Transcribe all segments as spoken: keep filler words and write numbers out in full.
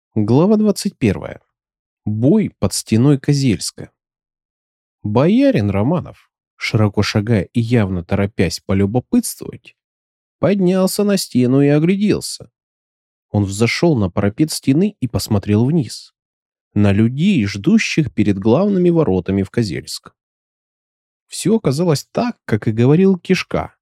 Глава двадцать первая. Бой под стеной Козельска. Боярин Романов, широко шагая и явно торопясь полюбопытствовать, поднялся на стену и огляделся. Он взошел на парапет стены и посмотрел вниз, на людей, ждущих перед главными воротами в Козельск. Все оказалось так, как и говорил Кишка.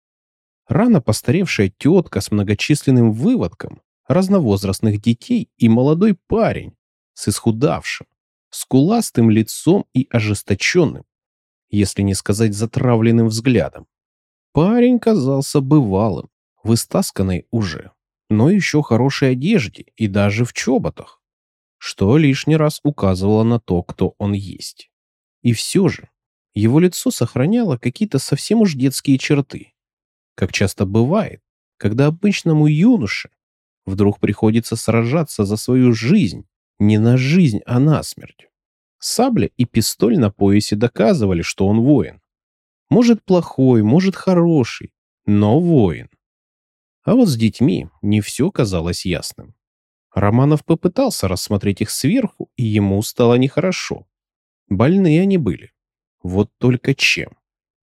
Рано постаревшая тетка с многочисленным выводком разновозрастных детей и молодой парень с исхудавшим, скуластым лицом и ожесточенным, если не сказать затравленным взглядом. Парень казался бывалым, в истасканной уже, но еще хорошей одежде и даже в чоботах, что лишний раз указывало на то, кто он есть. И все же его лицо сохраняло какие-то совсем уж детские черты, как часто бывает, когда обычному юноше вдруг приходится сражаться за свою жизнь, не на жизнь, а на смерть. Сабля и пистоль на поясе доказывали, что он воин. Может, плохой, может, хороший, но воин. А вот с детьми не все казалось ясным. Романов попытался рассмотреть их сверху, и ему стало нехорошо. Больные они были. Вот только чем?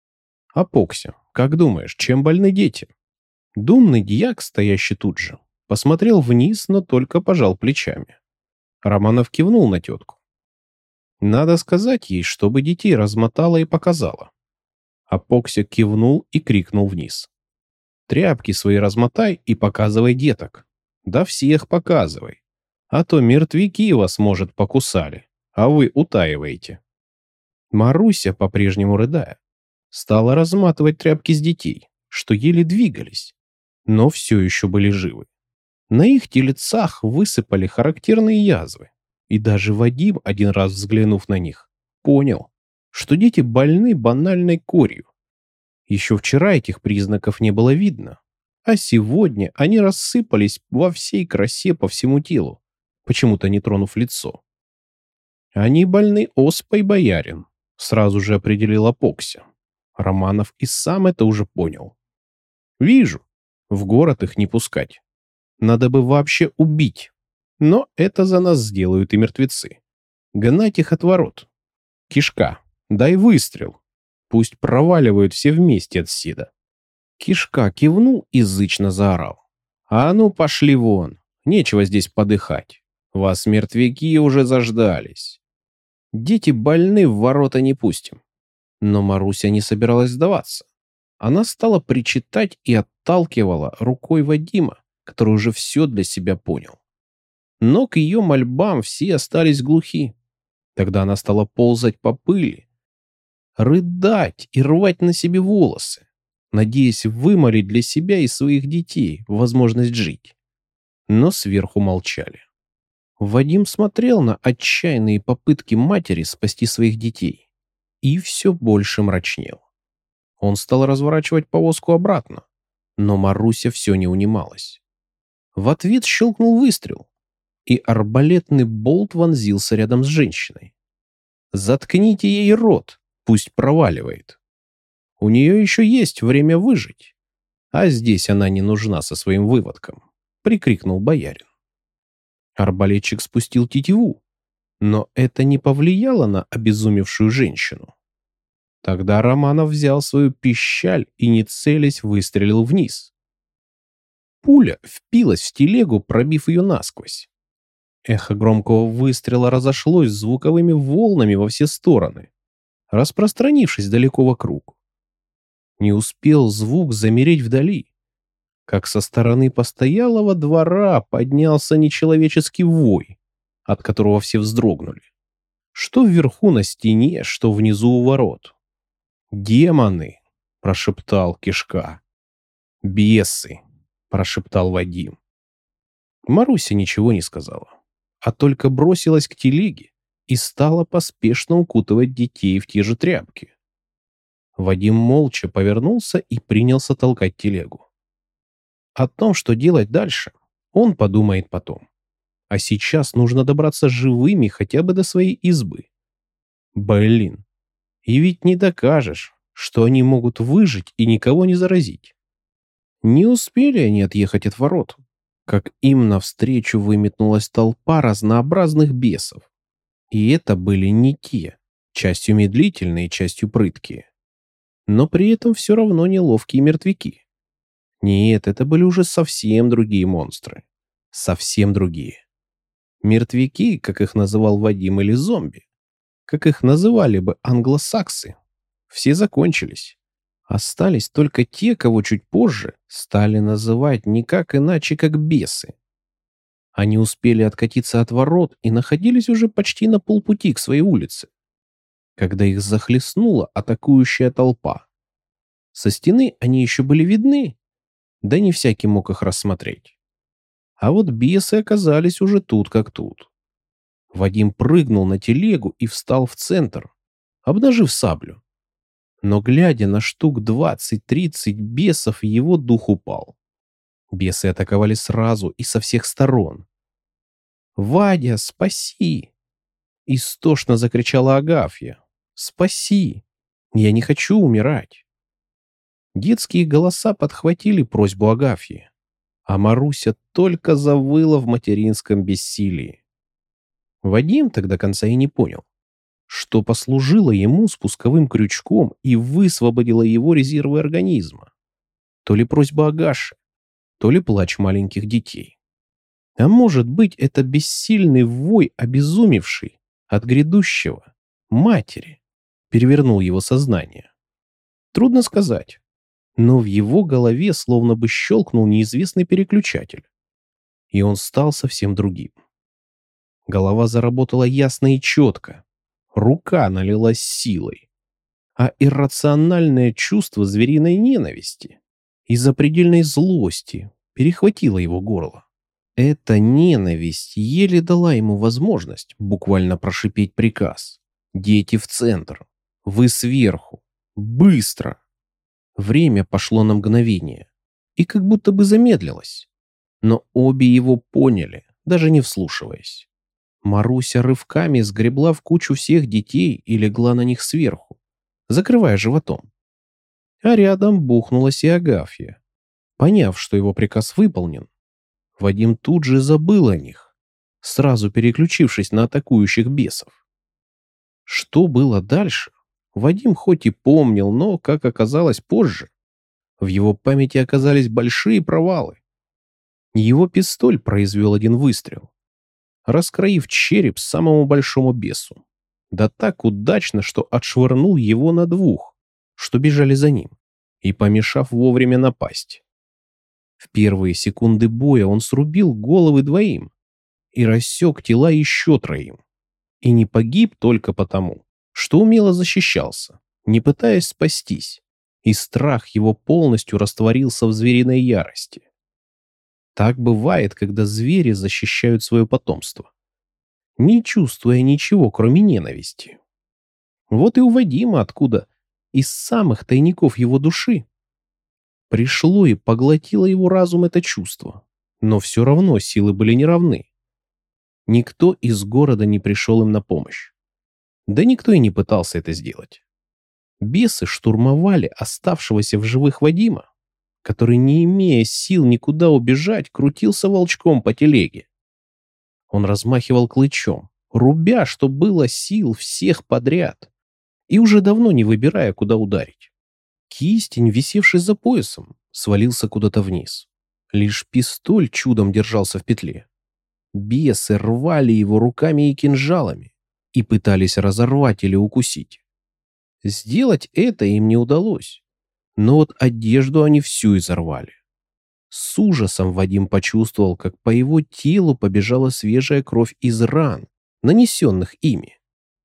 Апокся, как думаешь, чем больны дети? Думный дьяк, стоящий тут же, посмотрел вниз, но только пожал плечами. Романов кивнул на тетку. Надо сказать ей, чтобы детей размотала и показала. Апокся кивнул и крикнул вниз. Тряпки свои размотай и показывай деток. Да всех показывай. А то мертвяки вас, может, покусали, а вы утаиваете. Маруся, по-прежнему рыдая, стала разматывать тряпки с детей, что еле двигались, но все еще были живы. На их телецах высыпали характерные язвы, и даже Вадим, один раз взглянув на них, понял, что дети больны банальной корью. Еще вчера этих признаков не было видно, а сегодня они рассыпались во всей красе по всему телу, почему-то не тронув лицо. Они больны оспой, боярин, сразу же определил Апокся. Романов и сам это уже понял. Вижу, в город их не пускать. Надо бы вообще убить. Но это за нас сделают и мертвецы. Гнать их от ворот. Кишка, дай выстрел. Пусть проваливают все вместе отсюда. Кишка кивнул и зычно заорал. А ну пошли вон. Нечего здесь подыхать. Вас мертвяки уже заждались. Дети больны, в ворота не пустим. Но Маруся не собиралась сдаваться. Она стала причитать и отталкивала рукой Вадима, который уже все для себя понял. Но к ее мольбам все остались глухи. Тогда она стала ползать по пыли, рыдать и рвать на себе волосы, надеясь вымолить для себя и своих детей возможность жить. Но сверху молчали. Вадим смотрел на отчаянные попытки матери спасти своих детей и все больше мрачнел. Он стал разворачивать повозку обратно, но Маруся все не унималась. В ответ щелкнул выстрел, и арбалетный болт вонзился рядом с женщиной. «Заткните ей рот, пусть проваливает. У нее еще есть время выжить, а здесь она не нужна со своим выводком», — прикрикнул боярин. Арбалетчик спустил тетиву, но это не повлияло на обезумевшую женщину. Тогда Романов взял свою пищаль и, не целясь, выстрелил вниз. Пуля впилась в телегу, пробив ее насквозь. Эхо громкого выстрела разошлось звуковыми волнами во все стороны, распространившись далеко вокруг. Не успел звук замереть вдали, как со стороны постоялого двора поднялся нечеловеческий вой, от которого все вздрогнули. Что вверху на стене, что внизу у ворот. «Демоны!» — прошептал Кишка. «Бесы!» — прошептал Вадим. Маруся ничего не сказала, а только бросилась к телеге и стала поспешно укутывать детей в те же тряпки. Вадим молча повернулся и принялся толкать телегу. О том, что делать дальше, он подумает потом. А сейчас нужно добраться живыми хотя бы до своей избы. Блин, и ведь не докажешь, что они могут выжить и никого не заразить. Не успели они отъехать от ворот, как им навстречу выметнулась толпа разнообразных бесов. И это были не те, частью медлительные, частью прыткие. Но при этом все равно не ловкие мертвяки. Нет, это были уже совсем другие монстры. Совсем другие. Мертвяки, как их называл Вадим, или зомби, как их называли бы англосаксы, все закончились. Остались только те, кого чуть позже стали называть никак иначе, как бесы. Они успели откатиться от ворот и находились уже почти на полпути к своей улице, когда их захлестнула атакующая толпа. Со стены они еще были видны, да не всякий мог их рассмотреть. А вот бесы оказались уже тут как тут. Вадим прыгнул на телегу и встал в центр, обнажив саблю. Но, глядя на штук двадцать-тридцать бесов, его дух упал. Бесы атаковали сразу и со всех сторон. «Вадя, спаси!» Истошно закричала Агафья. «Спаси! Я не хочу умирать!» Детские голоса подхватили просьбу Агафьи, а Маруся только завыла в материнском бессилии. Вадим тогда конца и не понял, что послужило ему спусковым крючком и высвободило его резервы организма. То ли просьба Агаши, то ли плач маленьких детей. А может быть, это бессильный вой, обезумевший от грядущего матери, перевернул его сознание. Трудно сказать, но в его голове словно бы щелкнул неизвестный переключатель, и он стал совсем другим. Голова заработала ясно и четко, рука налилась силой, а иррациональное чувство звериной ненависти и запредельной злости перехватило его горло. Эта ненависть еле дала ему возможность буквально прошипеть приказ. «Дети в центр! Вы сверху! Быстро!» Время пошло на мгновение и как будто бы замедлилось. Но обе его поняли, даже не вслушиваясь. Маруся рывками сгребла в кучу всех детей и легла на них сверху, закрывая животом. А рядом бухнулась и Агафья. Поняв, что его приказ выполнен, Вадим тут же забыл о них, сразу переключившись на атакующих бесов. Что было дальше, Вадим хоть и помнил, но, как оказалось позже, в его памяти оказались большие провалы. Его пистоль произвел один выстрел, раскроив череп самому большому бесу. Да так удачно, что отшвырнул его на двух, что бежали за ним, и помешав вовремя напасть. В первые секунды боя он срубил головы двоим и рассек тела еще троим. И не погиб только потому, что умело защищался, не пытаясь спастись, и страх его полностью растворился в звериной ярости. Так бывает, когда звери защищают свое потомство, не чувствуя ничего, кроме ненависти. Вот и у Вадима откуда, из самых тайников его души, пришло и поглотило его разум это чувство, но все равно силы были неравны. Никто из города не пришел им на помощь. Да никто и не пытался это сделать. Бесы штурмовали оставшегося в живых Вадима, который, не имея сил никуда убежать, крутился волчком по телеге. Он размахивал клычом, рубя, что было сил, всех подряд, и уже давно не выбирая, куда ударить. Кистень, висевший за поясом, свалился куда-то вниз. Лишь пистоль чудом держался в петле. Бесы рвали его руками и кинжалами и пытались разорвать или укусить. Сделать это им не удалось, но вот одежду они всю изорвали. С ужасом Вадим почувствовал, как по его телу побежала свежая кровь из ран, нанесенных ими.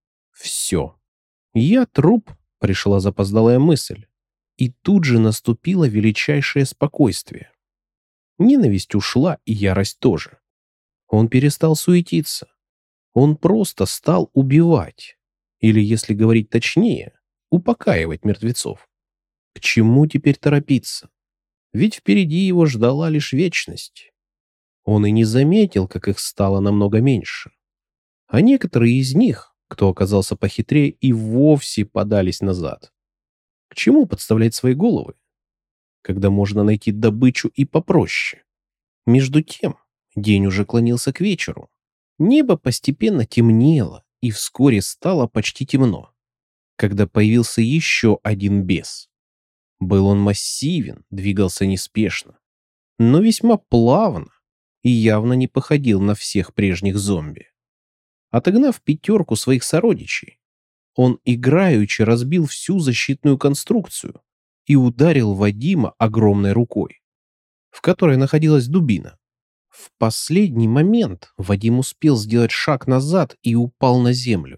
Все. Я труп, пришла запоздалая мысль. И тут же наступило величайшее спокойствие. Ненависть ушла, и ярость тоже. Он перестал суетиться. Он просто стал убивать. Или, если говорить точнее, упокаивать мертвецов. К чему теперь торопиться? Ведь впереди его ждала лишь вечность. Он и не заметил, как их стало намного меньше. А некоторые из них, кто оказался похитрее, и вовсе подались назад. К чему подставлять свои головы, когда можно найти добычу и попроще? Между тем, день уже клонился к вечеру. Небо постепенно темнело, и вскоре стало почти темно, когда появился еще один бес. Был он массивен, двигался неспешно, но весьма плавно и явно не походил на всех прежних зомби. Отогнав пятерку своих сородичей, он играючи разбил всю защитную конструкцию и ударил Вадима огромной рукой, в которой находилась дубина. В последний момент Вадим успел сделать шаг назад и упал на землю.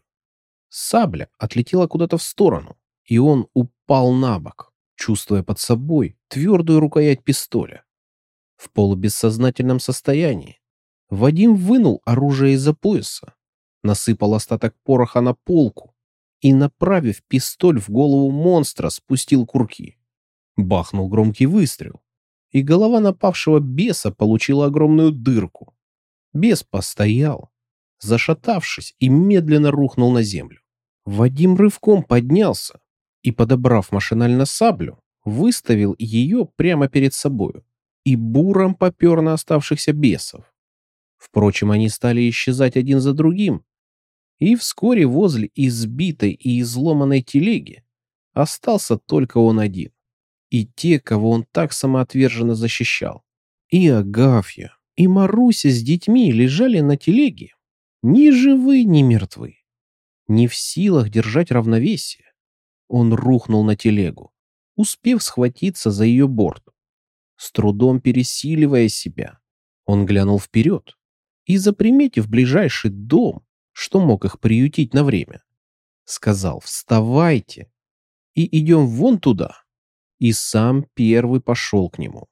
Сабля отлетела куда-то в сторону, и он упал на бок, чувствуя под собой твердую рукоять пистоля. В полубессознательном состоянии Вадим вынул оружие из-за пояса, насыпал остаток пороха на полку и, направив пистоль в голову монстра, спустил курки. Бахнул громкий выстрел, и голова напавшего беса получила огромную дырку. Бес постоял, зашатавшись, и медленно рухнул на землю. Вадим рывком поднялся и, подобрав машинально саблю, выставил ее прямо перед собою и буром попер на оставшихся бесов. Впрочем, они стали исчезать один за другим, и вскоре возле избитой и изломанной телеги остался только он один, и те, кого он так самоотверженно защищал. И Агафья, и Маруся с детьми лежали на телеге, ни живы, ни мертвы. Не в силах держать равновесие, он рухнул на телегу, успев схватиться за ее борт. С трудом пересиливая себя, он глянул вперед и, заприметив ближайший дом, что мог их приютить на время, сказал: «Вставайте и идем вон туда», и сам первый пошел к нему.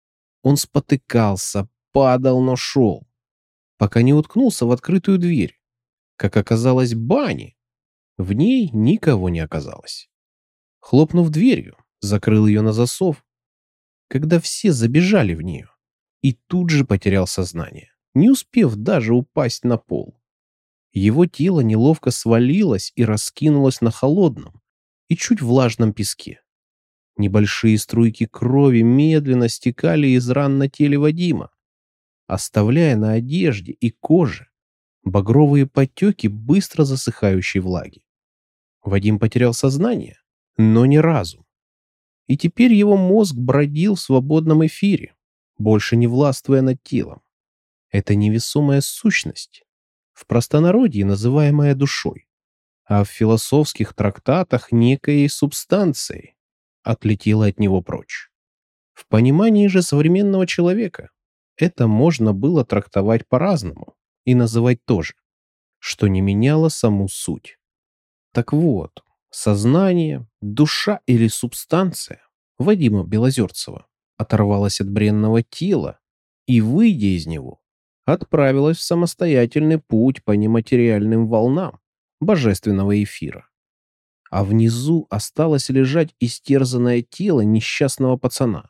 Он спотыкался, падал, но шел, пока не уткнулся в открытую дверь. Как оказалось, бани. В ней никого не оказалось. Хлопнув дверью, закрыл ее на засов, когда все забежали в нее, и тут же потерял сознание, не успев даже упасть на пол. Его тело неловко свалилось и раскинулось на холодном и чуть влажном песке. Небольшие струйки крови медленно стекали из ран на теле Вадима, оставляя на одежде и коже багровые потеки быстро засыхающей влаги. Вадим потерял сознание, но не разум. И теперь его мозг бродил в свободном эфире, больше не властвуя над телом. Это невесомая сущность, в простонародье называемая душой, а в философских трактатах некой субстанцией, отлетела от него прочь. В понимании же современного человека это можно было трактовать по-разному и называть тоже, что не меняло саму суть. Так вот, сознание, душа или субстанция Вадима Белозерцева оторвалась от бренного тела и, выйдя из него, отправилась в самостоятельный путь по нематериальным волнам божественного эфира. А внизу осталось лежать истерзанное тело несчастного пацана,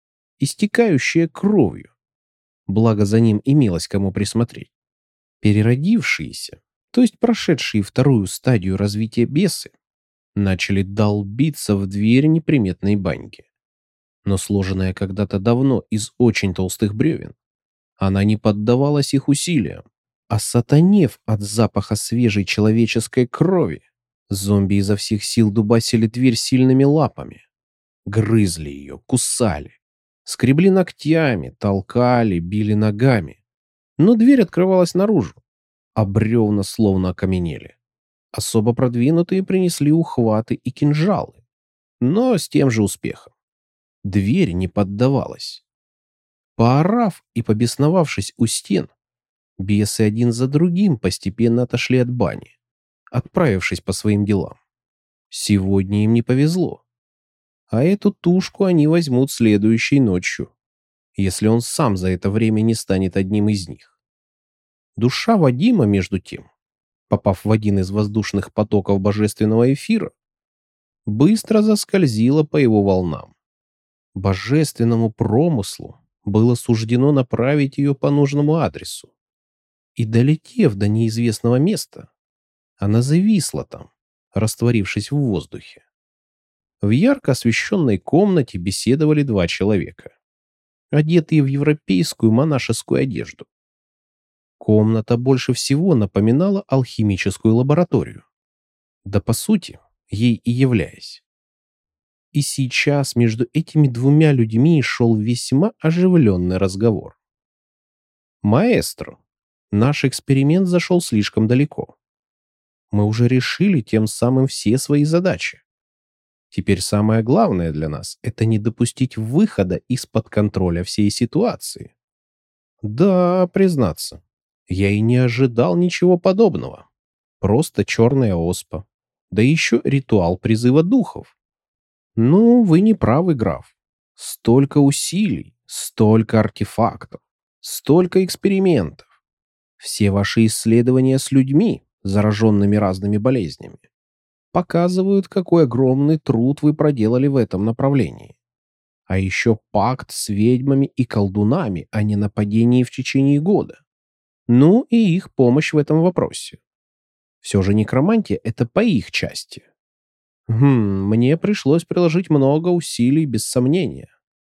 истекающее кровью, благо за ним имелось кому присмотреть. Переродившиеся, то есть прошедшие вторую стадию развития бесы, начали долбиться в дверь неприметной баньки. Но сложенная когда-то давно из очень толстых бревен, она не поддавалась их усилиям, а сатанев от запаха свежей человеческой крови, зомби изо всех сил дубасили дверь сильными лапами, грызли ее, кусали, скребли ногтями, толкали, били ногами. Но дверь открывалась наружу, а бревна словно окаменели. Особо продвинутые принесли ухваты и кинжалы, но с тем же успехом. Дверь не поддавалась. Поорав и побесновавшись у стен, бесы один за другим постепенно отошли от бани, отправившись по своим делам. Сегодня им не повезло. А эту тушку они возьмут следующей ночью, если он сам за это время не станет одним из них. Душа Вадима, между тем, попав в один из воздушных потоков божественного эфира, быстро заскользила по его волнам. Божественному промыслу было суждено направить ее по нужному адресу. И, долетев до неизвестного места, она зависла там, растворившись в воздухе. В ярко освещенной комнате беседовали два человека. одетые в европейскую монашескую одежду. Комната больше всего напоминала алхимическую лабораторию. Да по сути, ей и являясь. И сейчас между этими двумя людьми шел весьма оживленный разговор. «Маэстро, наш эксперимент зашел слишком далеко. Мы уже решили тем самым все свои задачи. Теперь самое главное для нас — это не допустить выхода из-под контроля всей ситуации». Да, признаться, я и не ожидал ничего подобного. Просто черная оспа. Да еще ритуал призыва духов. Ну, вы не правы, граф. Столько усилий, столько артефактов, столько экспериментов. Все ваши исследования с людьми, зараженными разными болезнями, показывают, какой огромный труд вы проделали в этом направлении. А еще пакт с ведьмами и колдунами о ненападении в течение года. Ну и их помощь в этом вопросе. Все же некромантия — это по их части. Хм, мне пришлось приложить много усилий, без сомнения.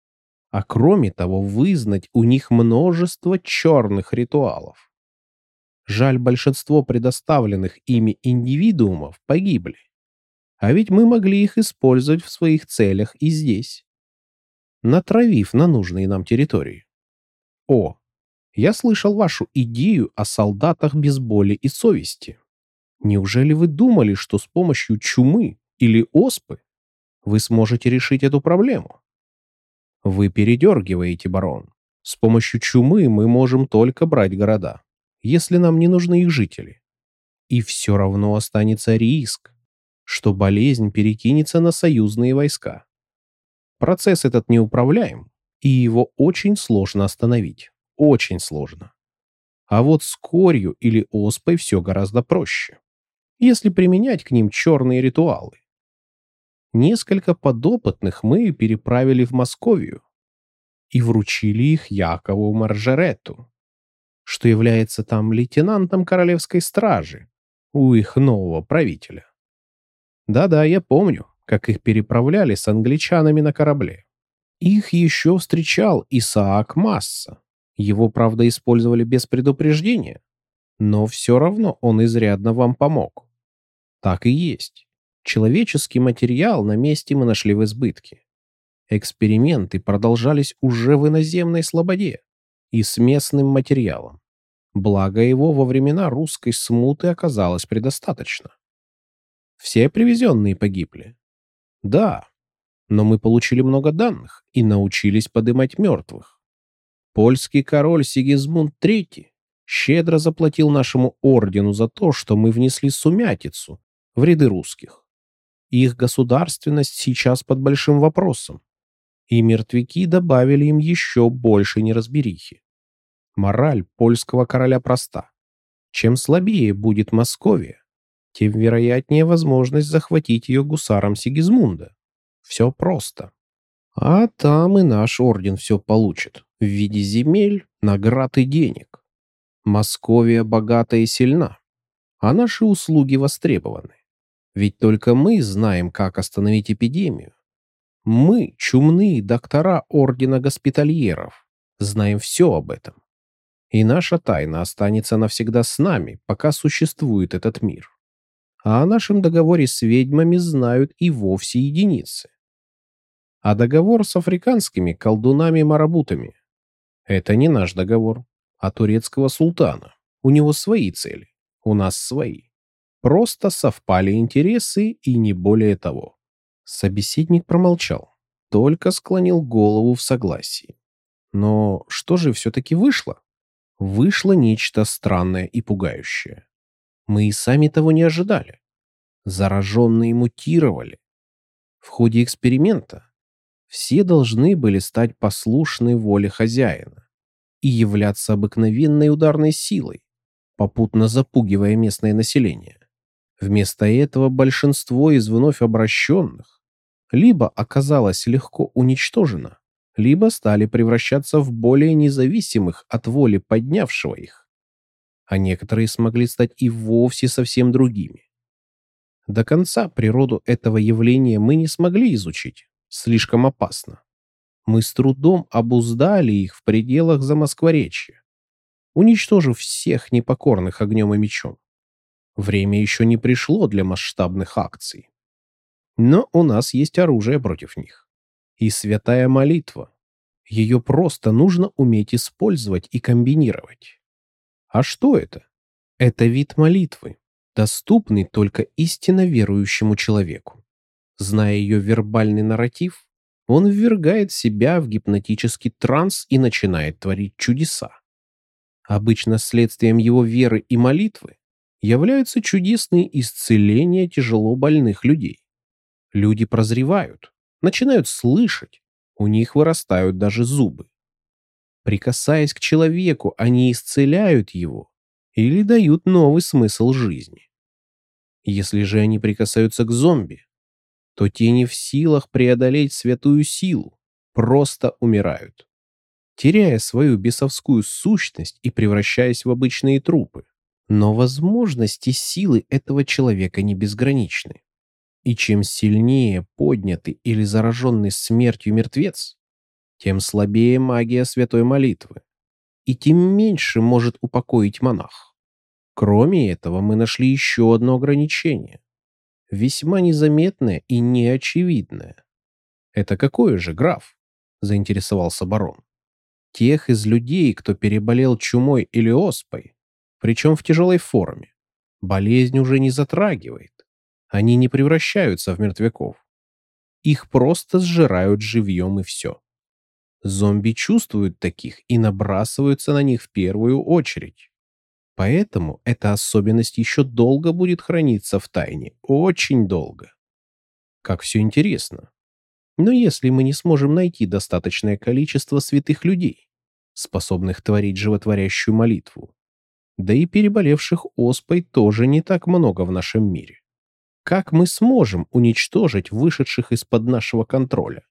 А кроме того, вызнать у них множество черных ритуалов. Жаль, большинство предоставленных ими индивидуумов погибли. А ведь мы могли их использовать в своих целях и здесь, натравив на нужные нам территории. О, я слышал вашу идею о солдатах без боли и совести. Неужели вы думали, что с помощью чумы или оспы вы сможете решить эту проблему? Вы передергиваете, барон. С помощью чумы мы можем только брать города, если нам не нужны их жители. И все равно останется риск, что болезнь перекинется на союзные войска. Процесс этот неуправляем, и его очень сложно остановить. Очень сложно. А вот с корью или оспой все гораздо проще, если применять к ним черные ритуалы. Несколько подопытных мы переправили в Московию и вручили их Якову Маржарету, что является там лейтенантом королевской стражи у их нового правителя. Да-да, я помню, как их переправляли с англичанами на корабле. Их еще встречал Исаак Масса. Его, правда, использовали без предупреждения, но все равно он изрядно вам помог. Так и есть. Человеческий материал на месте мы нашли в избытке. Эксперименты продолжались уже в иноземной слободе и с местным материалом. Благо его во времена русской смуты оказалось предостаточно. Все привезенные погибли. Да, но мы получили много данных и научились подымать мертвых. Польский король Сигизмунд третий щедро заплатил нашему ордену за то, что мы внесли сумятицу в ряды русских. Их государственность сейчас под большим вопросом, и мертвяки добавили им еще больше неразберихи. Мораль польского короля проста. Чем слабее будет Московия, тем вероятнее возможность захватить ее гусарам Сигизмунда. Все просто. А там и наш орден все получит в виде земель, наград и денег. Московия богата и сильна, а наши услуги востребованы. Ведь только мы знаем, как остановить эпидемию. Мы, чумные доктора ордена госпитальеров, знаем все об этом. И наша тайна останется навсегда с нами, пока существует этот мир. А о нашем договоре с ведьмами знают и вовсе единицы. А договор с африканскими колдунами-марабутами — это не наш договор, а турецкого султана. У него свои цели, у нас свои. Просто совпали интересы и не более того. Собеседник промолчал, только склонил голову в согласии. Но что же все-таки вышло? Вышло нечто странное и пугающее. Мы и сами того не ожидали. Зараженные мутировали. В ходе эксперимента все должны были стать послушны воле хозяина и являться обыкновенной ударной силой, попутно запугивая местное население. Вместо этого большинство из вновь обращенных либо оказалось легко уничтожено, либо стали превращаться в более независимых от воли поднявшего их, а некоторые смогли стать и вовсе совсем другими. До конца природу этого явления мы не смогли изучить, слишком опасно. Мы с трудом обуздали их в пределах Замоскворечья, уничтожив всех непокорных огнем и мечом. Время еще не пришло для масштабных акций. Но у нас есть оружие против них. И святая молитва. Ее просто нужно уметь использовать и комбинировать. А что это? Это вид молитвы, доступный только истинно верующему человеку. Зная ее вербальный нарратив, он ввергает себя в гипнотический транс и начинает творить чудеса. Обычно следствием его веры и молитвы являются чудесные исцеления тяжело больных людей. Люди прозревают, начинают слышать, у них вырастают даже зубы. Прикасаясь к человеку, они исцеляют его или дают новый смысл жизни. Если же они прикасаются к зомби, то те не в силах преодолеть святую силу, просто умирают, теряя свою бесовскую сущность и превращаясь в обычные трупы. Но возможности силы этого человека не безграничны. И чем сильнее поднятый или зараженный смертью мертвец, тем слабее магия святой молитвы, и тем меньше может упокоить монах. Кроме этого, мы нашли еще одно ограничение, весьма незаметное и неочевидное. «Это какое же, граф?» — заинтересовался барон. «Тех из людей, кто переболел чумой или оспой, причем в тяжелой форме, болезнь уже не затрагивает. Они не превращаются в мертвяков. Их просто сжирают живьем и все. Зомби чувствуют таких и набрасываются на них в первую очередь. Поэтому эта особенность еще долго будет храниться в тайне. Очень долго. Как все интересно. Но если мы не сможем найти достаточное количество святых людей, способных творить животворящую молитву, да и переболевших оспой тоже не так много в нашем мире, как мы сможем уничтожить вышедших из-под нашего контроля?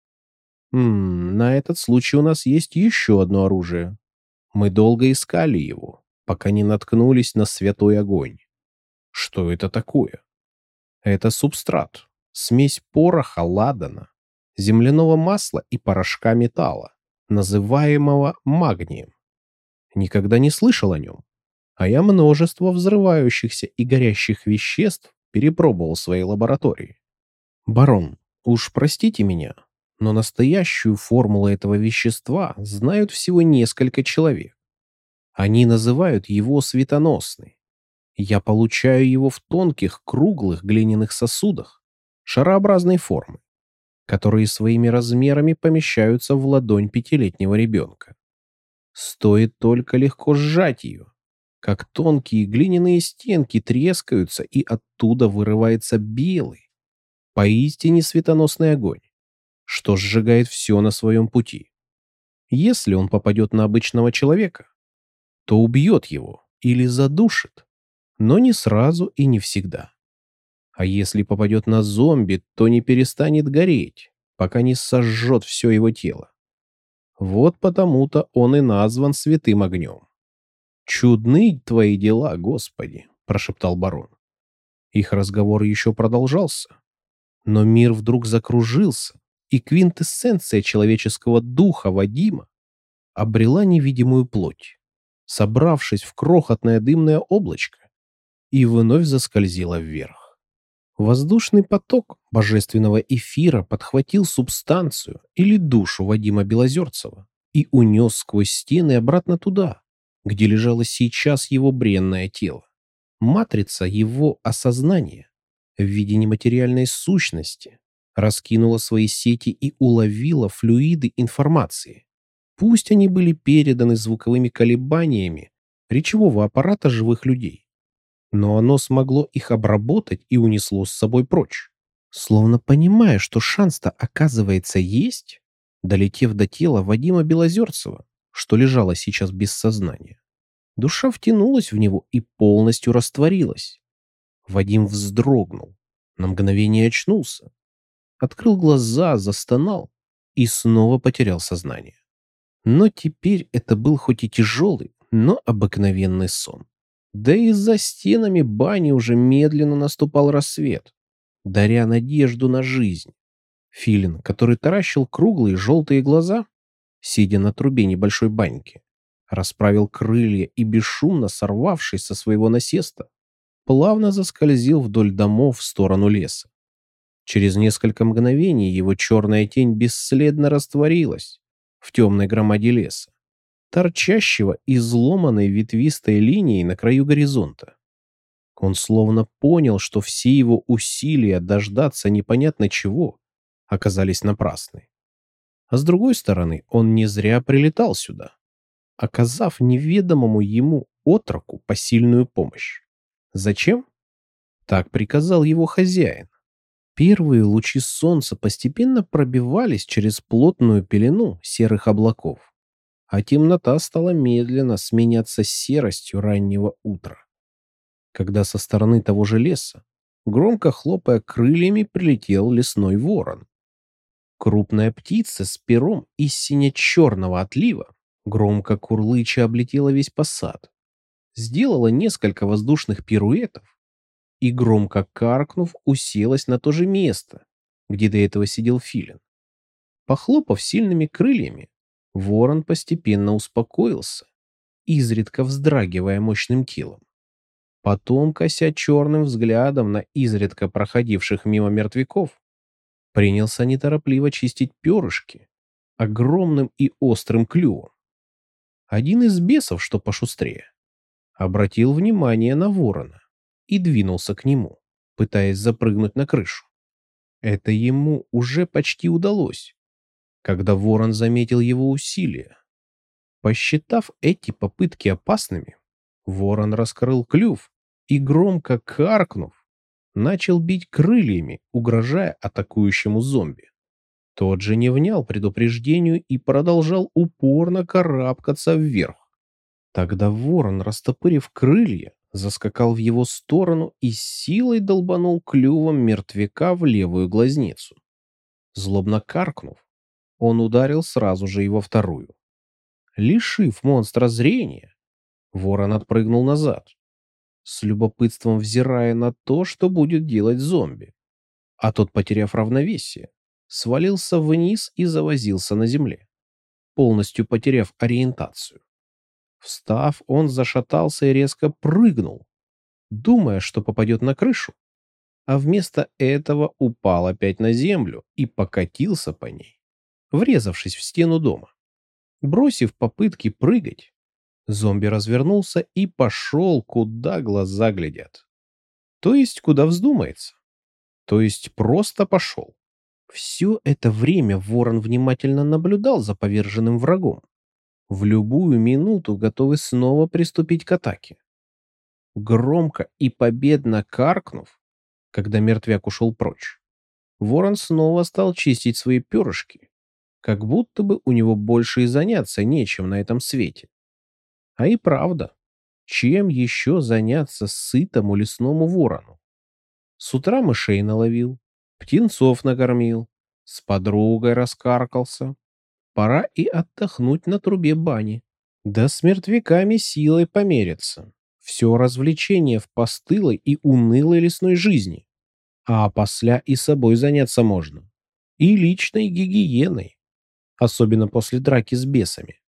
М, на этот случай у нас есть еще одно оружие. Мы долго искали его, пока не наткнулись на святой огонь. Что это такое? Это субстрат, смесь пороха ладана, земляного масла и порошка металла, называемого магнием. Никогда не слышал о нем, а я множество взрывающихся и горящих веществ перепробовал в своей лаборатории. Барон, уж простите меня, но настоящую формулу этого вещества знают всего несколько человек. Они называют его светоносный. Я получаю его в тонких, круглых глиняных сосудах шарообразной формы, которые своими размерами помещаются в ладонь пятилетнего ребенка. Стоит только легко сжать ее, как тонкие глиняные стенки трескаются, и оттуда вырывается белый, поистине светоносный огонь, что сжигает все на своем пути. Если он попадет на обычного человека, то убьет его или задушит, но не сразу и не всегда. А если попадет на зомби, то не перестанет гореть, пока не сожжет все его тело. Вот потому-то он и назван святым огнем. «Чудны твои дела, Господи!» — прошептал барон. Их разговор еще продолжался, но мир вдруг закружился, и квинтэссенция человеческого духа Вадима обрела невидимую плоть, собравшись в крохотное дымное облачко, и вновь заскользила вверх. Воздушный поток божественного эфира подхватил субстанцию или душу Вадима Белозерцева и унес сквозь стены обратно туда, где лежало сейчас его бренное тело. Матрица его осознания в виде нематериальной сущности раскинула свои сети и уловила флюиды информации. Пусть они были переданы звуковыми колебаниями речевого аппарата живых людей, но оно смогло их обработать и унесло с собой прочь. Словно понимая, что шанс-то оказывается есть, долетев до тела Вадима Белозерцева, что лежало сейчас без сознания, душа втянулась в него и полностью растворилась. Вадим вздрогнул, на мгновение очнулся, открыл глаза, застонал и снова потерял сознание. Но теперь это был хоть и тяжелый, но обыкновенный сон. Да и за стенами бани уже медленно наступал рассвет, даря надежду на жизнь. Филин, который таращил круглые желтые глаза, сидя на трубе небольшой баньки, расправил крылья и, бесшумно сорвавшись со своего насеста, плавно заскользил вдоль домов в сторону леса. Через несколько мгновений его черная тень бесследно растворилась в темной громаде леса, торчащего изломанной ветвистой линией на краю горизонта. Он словно понял, что все его усилия дождаться непонятно чего оказались напрасны. А с другой стороны, он не зря прилетал сюда, оказав неведомому ему отроку посильную помощь. Зачем? Так приказал его хозяин. Первые лучи солнца постепенно пробивались через плотную пелену серых облаков, а темнота стала медленно сменяться серостью раннего утра, когда со стороны того же леса, громко хлопая крыльями, прилетел лесной ворон. Крупная птица с пером из сине-черного отлива, громко курлыча, облетела весь посад, сделала несколько воздушных пируэтов и, громко каркнув, уселась на то же место, где до этого сидел Филин. Похлопав сильными крыльями, ворон постепенно успокоился, изредка вздрагивая мощным телом. Потом, кося черным взглядом на изредка проходивших мимо мертвяков, принялся неторопливо чистить перышки огромным и острым клювом. Один из бесов, что пошустрее, обратил внимание на ворона и двинулся к нему, пытаясь запрыгнуть на крышу. Это ему уже почти удалось, когда ворон заметил его усилия. Посчитав эти попытки опасными, ворон раскрыл клюв и, громко каркнув, начал бить крыльями, угрожая атакующему зомби. Тот же не внял предупреждению и продолжал упорно карабкаться вверх. Тогда ворон, растопырив крылья, заскакал в его сторону и с силой долбанул клювом мертвяка в левую глазницу. Злобно каркнув, он ударил сразу же и во вторую. Лишив монстра зрения, ворон отпрыгнул назад, с любопытством взирая на то, что будет делать зомби. А тот, потеряв равновесие, свалился вниз и завозился на земле, полностью потеряв ориентацию. Встав, он зашатался и резко прыгнул, думая, что попадет на крышу, а вместо этого упал опять на землю и покатился по ней, врезавшись в стену дома. Бросив попытки прыгать, зомби развернулся и пошел, куда глаза глядят. То есть, куда вздумается. То есть, просто пошел. Все это время ворон внимательно наблюдал за поверженным врагом, в любую минуту готовый снова приступить к атаке. Громко и победно каркнув, когда мертвяк ушел прочь, ворон снова стал чистить свои перышки, как будто бы у него больше и заняться нечем на этом свете. А и правда, чем еще заняться сытому лесному ворону? С утра мышей наловил, птенцов накормил, с подругой раскаркался. Пора и отдохнуть на трубе бани. Да с мертвяками силой помериться. Все развлечение в постылой и унылой лесной жизни. А опосля и собой заняться можно. И личной гигиеной. Особенно после драки с бесами.